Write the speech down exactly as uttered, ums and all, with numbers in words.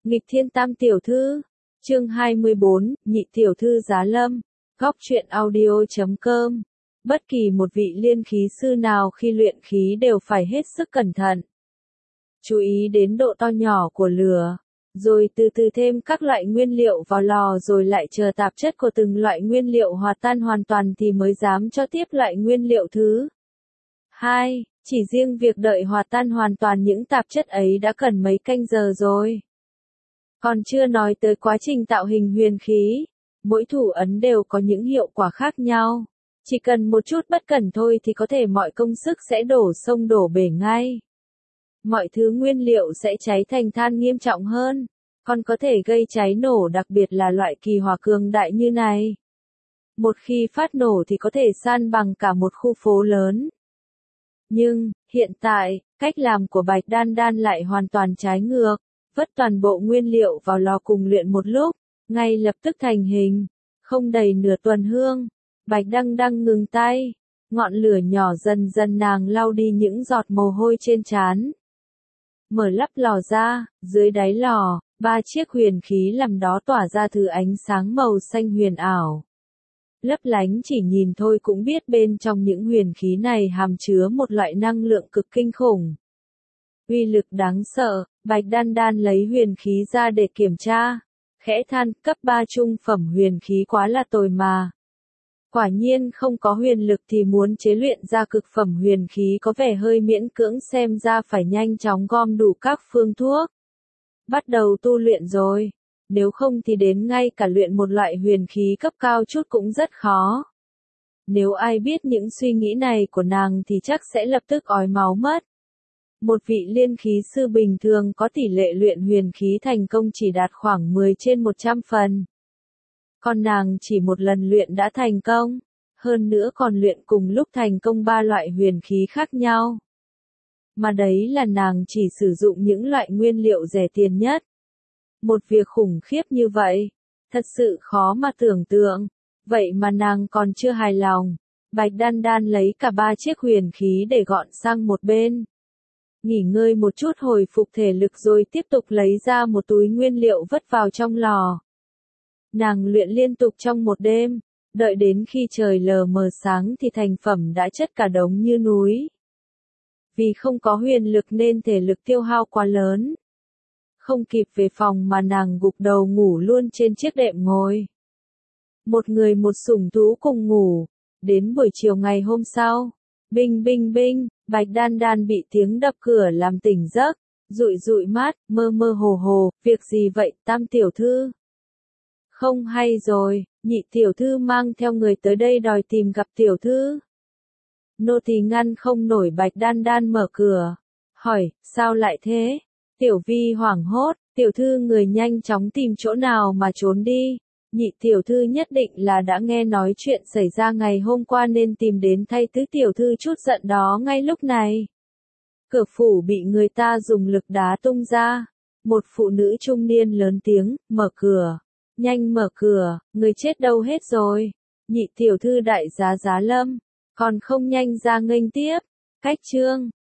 Nghịch thiên tam tiểu thư, chương hai mươi bốn, nhị tiểu thư giá lâm, góc truyện audio chấm com. Bất kỳ một vị liên khí sư nào khi luyện khí đều phải hết sức cẩn thận. Chú ý đến độ to nhỏ của lửa, rồi từ từ thêm các loại nguyên liệu vào lò rồi lại chờ tạp chất của từng loại nguyên liệu hòa tan hoàn toàn thì mới dám cho tiếp loại nguyên liệu thứ hai. Chỉ riêng việc đợi hòa tan hoàn toàn những tạp chất ấy đã cần mấy canh giờ rồi. Còn chưa nói tới quá trình tạo hình huyền khí, mỗi thủ ấn đều có những hiệu quả khác nhau. Chỉ cần một chút bất cẩn thôi thì có thể mọi công sức sẽ đổ sông đổ bể ngay. Mọi thứ nguyên liệu sẽ cháy thành than nghiêm trọng hơn, còn có thể gây cháy nổ, đặc biệt là loại kỳ hỏa cường đại như này. Một khi phát nổ thì có thể san bằng cả một khu phố lớn. Nhưng, hiện tại, cách làm của Bạch Đan Đan lại hoàn toàn trái ngược. Vất toàn bộ nguyên liệu vào lò cùng luyện một lúc, ngay lập tức thành hình. Không đầy nửa tuần hương, Bạch Đăng Đăng ngừng tay, ngọn lửa nhỏ dần dần nàng lau đi những giọt mồ hôi trên trán. Mở lắp lò ra, dưới đáy lò, ba chiếc huyền khí làm đó tỏa ra thứ ánh sáng màu xanh huyền ảo. Lấp lánh, chỉ nhìn thôi cũng biết bên trong những huyền khí này hàm chứa một loại năng lượng cực kinh khủng. Uy lực đáng sợ. Bạch Đan Đan lấy huyền khí ra để kiểm tra, khẽ than, cấp ba trung phẩm huyền khí quá là tồi mà. Quả nhiên không có huyền lực thì muốn chế luyện ra cực phẩm huyền khí có vẻ hơi miễn cưỡng, xem ra phải nhanh chóng gom đủ các phương thuốc. Bắt đầu tu luyện rồi, nếu không thì đến ngay cả luyện một loại huyền khí cấp cao chút cũng rất khó. Nếu ai biết những suy nghĩ này của nàng thì chắc sẽ lập tức ói máu mất. Một vị liên khí sư bình thường có tỷ lệ luyện huyền khí thành công chỉ đạt khoảng mười trên một trăm phần. Còn nàng chỉ một lần luyện đã thành công, hơn nữa còn luyện cùng lúc thành công ba loại huyền khí khác nhau. Mà đấy là nàng chỉ sử dụng những loại nguyên liệu rẻ tiền nhất. Một việc khủng khiếp như vậy, thật sự khó mà tưởng tượng, vậy mà nàng còn chưa hài lòng. Bạch Đan Đan lấy cả ba chiếc huyền khí để gọn sang một bên. Nghỉ ngơi một chút hồi phục thể lực rồi tiếp tục lấy ra một túi nguyên liệu vất vào trong lò. Nàng luyện liên tục trong một đêm, đợi đến khi trời lờ mờ sáng thì thành phẩm đã chất cả đống như núi. Vì không có huyền lực nên thể lực tiêu hao quá lớn. Không kịp về phòng mà nàng gục đầu ngủ luôn trên chiếc đệm ngồi. Một người một sủng thú cùng ngủ, đến buổi chiều ngày hôm sau. Binh binh binh, Bạch Đan Đan bị tiếng đập cửa làm tỉnh giấc, dụi dụi mắt, mơ mơ hồ hồ, việc gì vậy, Tam tiểu thư? Không hay rồi, nhị tiểu thư mang theo người tới đây đòi tìm gặp tiểu thư. Nô tỳ ngăn không nổi. Bạch Đan Đan mở cửa, hỏi, sao lại thế? Tiểu Vi hoảng hốt, tiểu thư người nhanh chóng tìm chỗ nào mà trốn đi. Nhị tiểu thư nhất định là đã nghe nói chuyện xảy ra ngày hôm qua nên tìm đến thay tứ tiểu thư chút giận đó ngay lúc này. Cửa phủ bị người ta dùng lực đá tung ra. Một phụ nữ trung niên lớn tiếng, mở cửa. Nhanh mở cửa, người chết đâu hết rồi. Nhị tiểu thư đại giá giá lâm, còn không nhanh ra nghênh tiếp. Cách chương,